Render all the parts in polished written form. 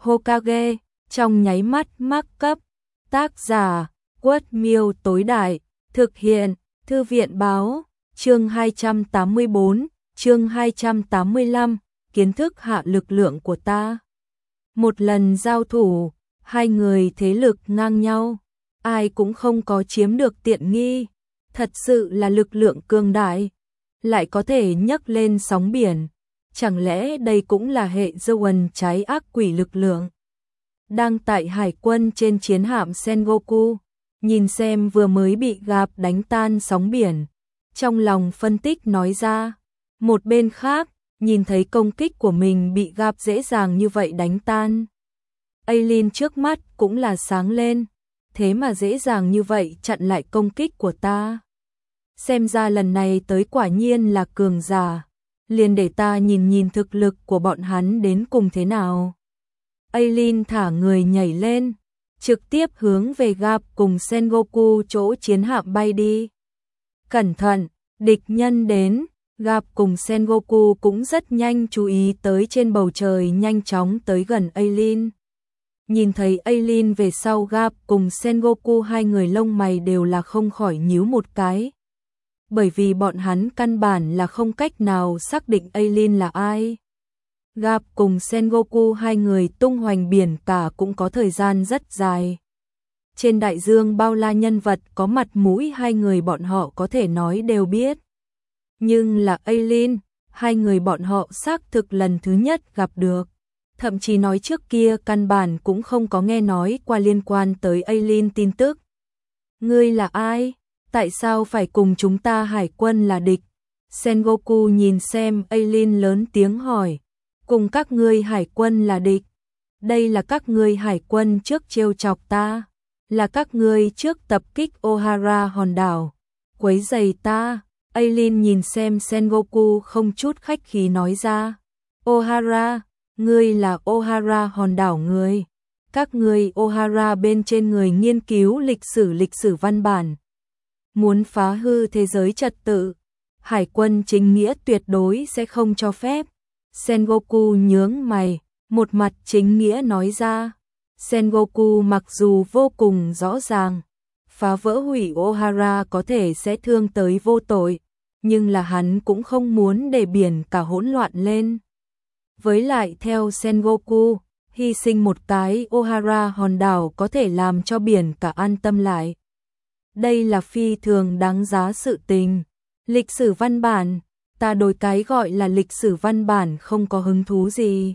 Hokage, trong nháy mắt mắc cấp. Tác giả, Quất Miêu tối đại, thực hiện, Thư viện báo, chương 284, chương 285, kiến thức hạ lực lượng của ta. Một lần giao thủ, hai người thế lực ngang nhau, ai cũng không có chiếm được tiện nghi, thật sự là lực lượng cường đại, lại có thể nhấc lên sóng biển. Chẳng lẽ đây cũng là hệ Zoan trái ác quỷ lực lượng? Đang tại hải quân trên chiến hạm Sengoku, nhìn xem vừa mới bị Gap đánh tan sóng biển, trong lòng phân tích nói ra. Một bên khác, nhìn thấy công kích của mình bị Gap dễ dàng như vậy đánh tan, Aileen trước mắt cũng là sáng lên, thế mà dễ dàng như vậy chặn lại công kích của ta. Xem ra lần này tới quả nhiên là cường giả, liền để ta nhìn nhìn thực lực của bọn hắn đến cùng thế nào. Aileen thả người nhảy lên, trực tiếp hướng về Gap cùng Sengoku chỗ chiến hạm bay đi. Cẩn thận, địch nhân đến. Gap cùng Sengoku cũng rất nhanh chú ý tới trên bầu trời, nhanh chóng tới gần Aileen. Nhìn thấy Aileen về sau, Gap cùng Sengoku hai người lông mày đều là không khỏi nhíu một cái. Bởi vì bọn hắn căn bản là không cách nào xác định Aileen là ai. Gap cùng Sengoku hai người tung hoành biển cả cũng có thời gian rất dài. Trên đại dương bao la nhân vật có mặt mũi hai người bọn họ có thể nói đều biết. Nhưng là Aileen, hai người bọn họ xác thực lần thứ nhất gặp được. Thậm chí nói trước kia căn bản cũng không có nghe nói qua liên quan tới Aileen tin tức. Ngươi là ai? Tại sao phải cùng chúng ta hải quân là địch? Sengoku nhìn xem Aileen lớn tiếng hỏi. Cùng các ngươi hải quân là địch? Đây là các ngươi hải quân trước trêu chọc ta, là các ngươi trước tập kích Ohara hòn đảo, quấy rầy ta. Aileen nhìn xem Sengoku không chút khách khí nói ra. Ohara, ngươi là Ohara hòn đảo người. Các ngươi Ohara bên trên người nghiên cứu lịch sử văn bản. Muốn phá hư thế giới trật tự, hải quân chính nghĩa tuyệt đối sẽ không cho phép. Sengoku nhướng mày, một mặt chính nghĩa nói ra. Sengoku mặc dù vô cùng rõ ràng, phá vỡ hủy Ohara có thể sẽ thương tới vô tội, nhưng là hắn cũng không muốn để biển cả hỗn loạn lên. Với lại theo Sengoku, hy sinh một cái Ohara hòn đảo có thể làm cho biển cả an tâm lại. Đây là phi thường đáng giá sự tình. Lịch sử văn bản, ta đối cái gọi là lịch sử văn bản không có hứng thú gì.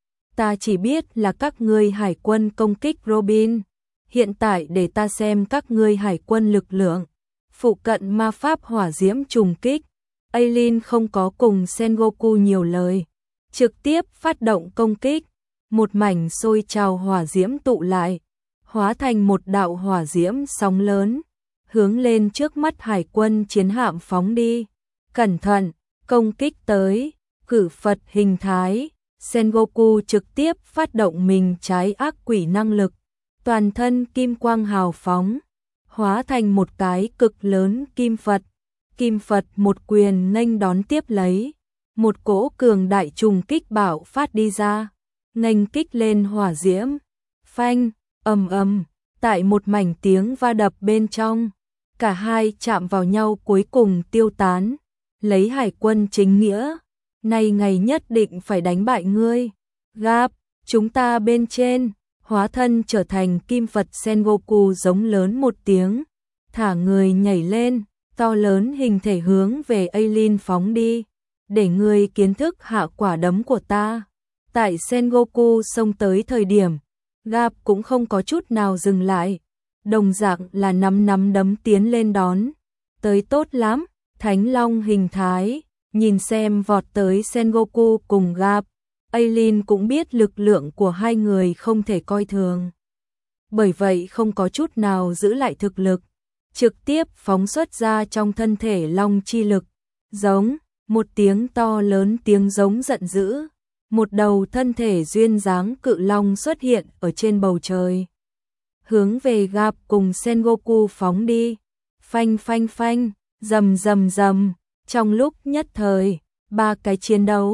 Ta chỉ biết là các ngươi hải quân công kích Robin. Hiện tại để ta xem các ngươi hải quân lực lượng. Phụ cận ma pháp hỏa diễm trùng kích. Aileen không có cùng Sengoku nhiều lời, trực tiếp phát động công kích. Một mảnh sôi trào hỏa diễm tụ lại, hóa thành một đạo hỏa diễm sóng lớn, hướng lên trước mắt hải quân chiến hạm phóng đi. Cẩn thận, công kích tới, cử Phật hình thái. Sengoku trực tiếp phát động mình trái ác quỷ năng lực, toàn thân kim quang hào phóng, hóa thành một cái cực lớn kim Phật. Kim Phật một quyền nghênh đón tiếp lấy, một cỗ cường đại trùng kích bạo phát đi ra, nghênh kích lên hỏa diễm. Phanh, ầm ầm, tại một mảnh tiếng va đập bên trong, cả hai chạm vào nhau cuối cùng tiêu tán. Lấy hải quân chính nghĩa, nay ngày nhất định phải đánh bại ngươi. Gap, chúng ta bên trên, hóa thân trở thành kim Phật. Sengoku giống lớn một tiếng, thả người nhảy lên, to lớn hình thể hướng về Aileen phóng đi, để ngươi kiến thức hạ quả đấm của ta. Tại Sengoku xông tới thời điểm, Gap cũng không có chút nào dừng lại, đồng dạng là nắm đấm tiến lên đón. Tới tốt lắm, Thánh Long hình thái, nhìn xem vọt tới Sengoku cùng Gap, Aileen cũng biết lực lượng của hai người không thể coi thường. Bởi vậy không có chút nào giữ lại thực lực, trực tiếp phóng xuất ra trong thân thể long chi lực. Giống, một tiếng to lớn tiếng giống giận dữ, một đầu thân thể duyên dáng cự long xuất hiện ở trên bầu trời, hướng về Gap cùng Sengoku phóng đi. Phanh phanh phanh, rầm rầm rầm, trong lúc nhất thời, ba cái chiến đấu,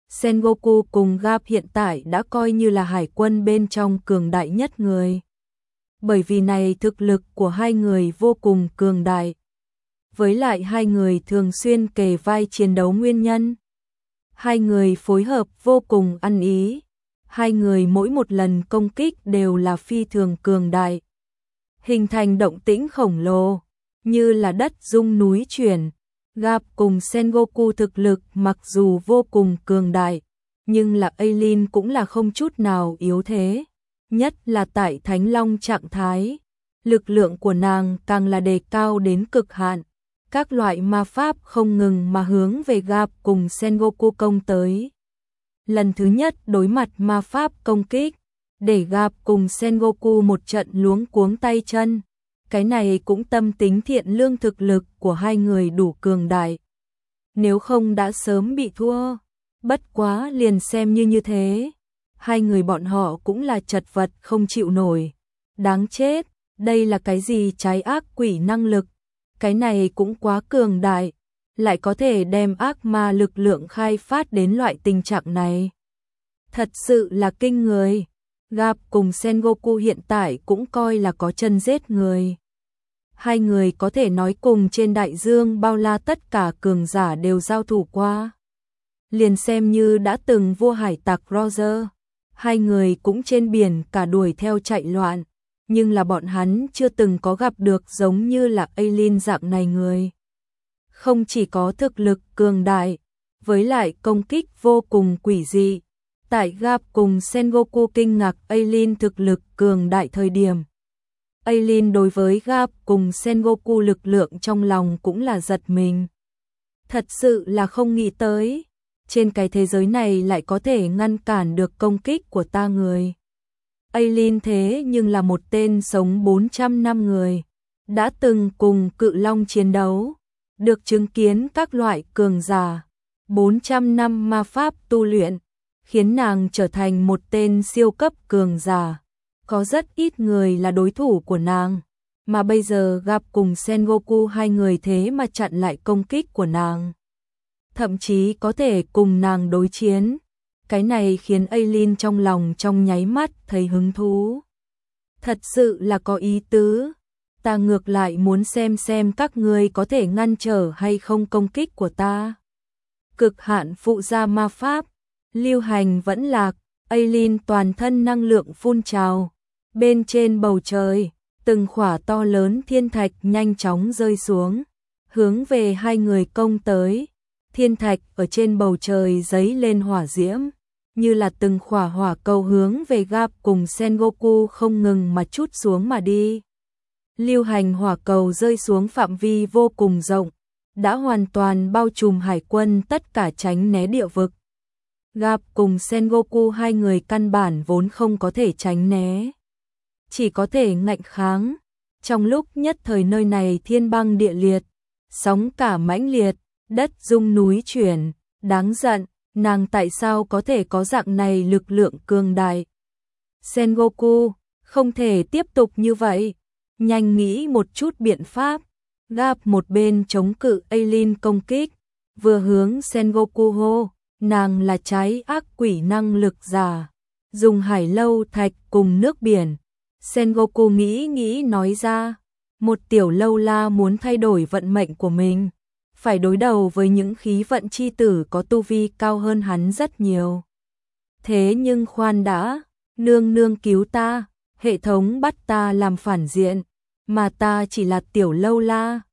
Sengoku cùng Garp hiện tại đã coi như là hải quân bên trong cường đại nhất người. Bởi vì này thực lực của hai người vô cùng cường đại. Với lại hai người thường xuyên kề vai chiến đấu nguyên nhân. Hai người phối hợp vô cùng ăn ý. Hai người mỗi một lần công kích đều là phi thường cường đại. Hình thành động tĩnh khổng lồ, như là đất rung núi chuyển. Garp cùng Sengoku thực lực mặc dù vô cùng cường đại, nhưng là Aileen cũng là không chút nào yếu thế. Nhất là tại Thánh Long trạng thái, lực lượng của nàng càng là đề cao đến cực hạn. Các loại ma pháp không ngừng mà hướng về Garp cùng Sengoku công tới. Lần thứ nhất đối mặt ma pháp công kích, để Garp cùng Sengoku một trận luống cuống tay chân. Cái này cũng tâm tính thiện lương, thực lực của hai người đủ cường đại. Nếu không đã sớm bị thua, bất quá liền xem như thế. Hai người bọn họ cũng là chật vật không chịu nổi. Đáng chết, đây là cái gì trái ác quỷ năng lực? Cái này cũng quá cường đại, lại có thể đem ác ma lực lượng khai phát đến loại tình trạng này. Thật sự là kinh người. Garp cùng Sengoku hiện tại cũng coi là có chân giết người. Hai người có thể nói cùng trên đại dương bao la tất cả cường giả đều giao thủ qua. Liền xem như đã từng vua hải tặc Roger, hai người cũng trên biển cả đuổi theo chạy loạn, nhưng là bọn hắn chưa từng có gặp được giống như là Aileen dạng này người. Không chỉ có thực lực cường đại, với lại công kích vô cùng quỷ dị. Tại Garp cùng Sengoku kinh ngạc Aileen thực lực cường đại thời điểm, Aileen đối với Garp cùng Sengoku lực lượng trong lòng cũng là giật mình. Thật sự là không nghĩ tới, trên cái thế giới này lại có thể ngăn cản được công kích của ta người. Aileen thế nhưng là một tên sống 400 năm người, đã từng cùng cự long chiến đấu, được chứng kiến các loại cường giả, 400 năm ma pháp tu luyện, khiến nàng trở thành một tên siêu cấp cường giả. Có rất ít người là đối thủ của nàng, mà bây giờ gặp cùng Sengoku hai người thế mà chặn lại công kích của nàng. Thậm chí có thể cùng nàng đối chiến. Cái này khiến Aileen trong lòng trong nháy mắt thấy hứng thú. Thật sự là có ý tứ. Ta ngược lại muốn xem các ngươi có thể ngăn trở hay không công kích của ta. Cực hạn phụ gia ma pháp, lưu hành vẫn lạc, Aileen toàn thân năng lượng phun trào. Bên trên bầu trời, từng khỏa to lớn thiên thạch nhanh chóng rơi xuống, hướng về hai người công tới. Thiên thạch ở trên bầu trời giấy lên hỏa diễm, như là từng khỏa hỏa cầu hướng về Garp cùng Sengoku không ngừng mà trút xuống mà đi. Lưu hành hỏa cầu rơi xuống phạm vi vô cùng rộng, đã hoàn toàn bao trùm hải quân tất cả tránh né địa vực. Garp cùng Sengoku hai người căn bản vốn không có thể tránh né, chỉ có thể ngạnh kháng. Trong lúc nhất thời nơi này thiên băng địa liệt, sóng cả mãnh liệt, đất rung núi chuyển, đáng giận, nàng tại sao có thể có dạng này lực lượng cường đại. Sengoku, không thể tiếp tục như vậy, nhanh nghĩ một chút biện pháp. Garp một bên chống cự Aileen công kích, vừa hướng Sengoku hô, nàng là trái ác quỷ năng lực giả, dùng hải lâu thạch cùng nước biển. Sengoku nghĩ nói ra, một tiểu lâu la muốn thay đổi vận mệnh của mình, phải đối đầu với những khí vận chi tử có tu vi cao hơn hắn rất nhiều. Thế nhưng khoan đã, nương nương cứu ta, hệ thống bắt ta làm phản diện, mà ta chỉ là tiểu lâu la,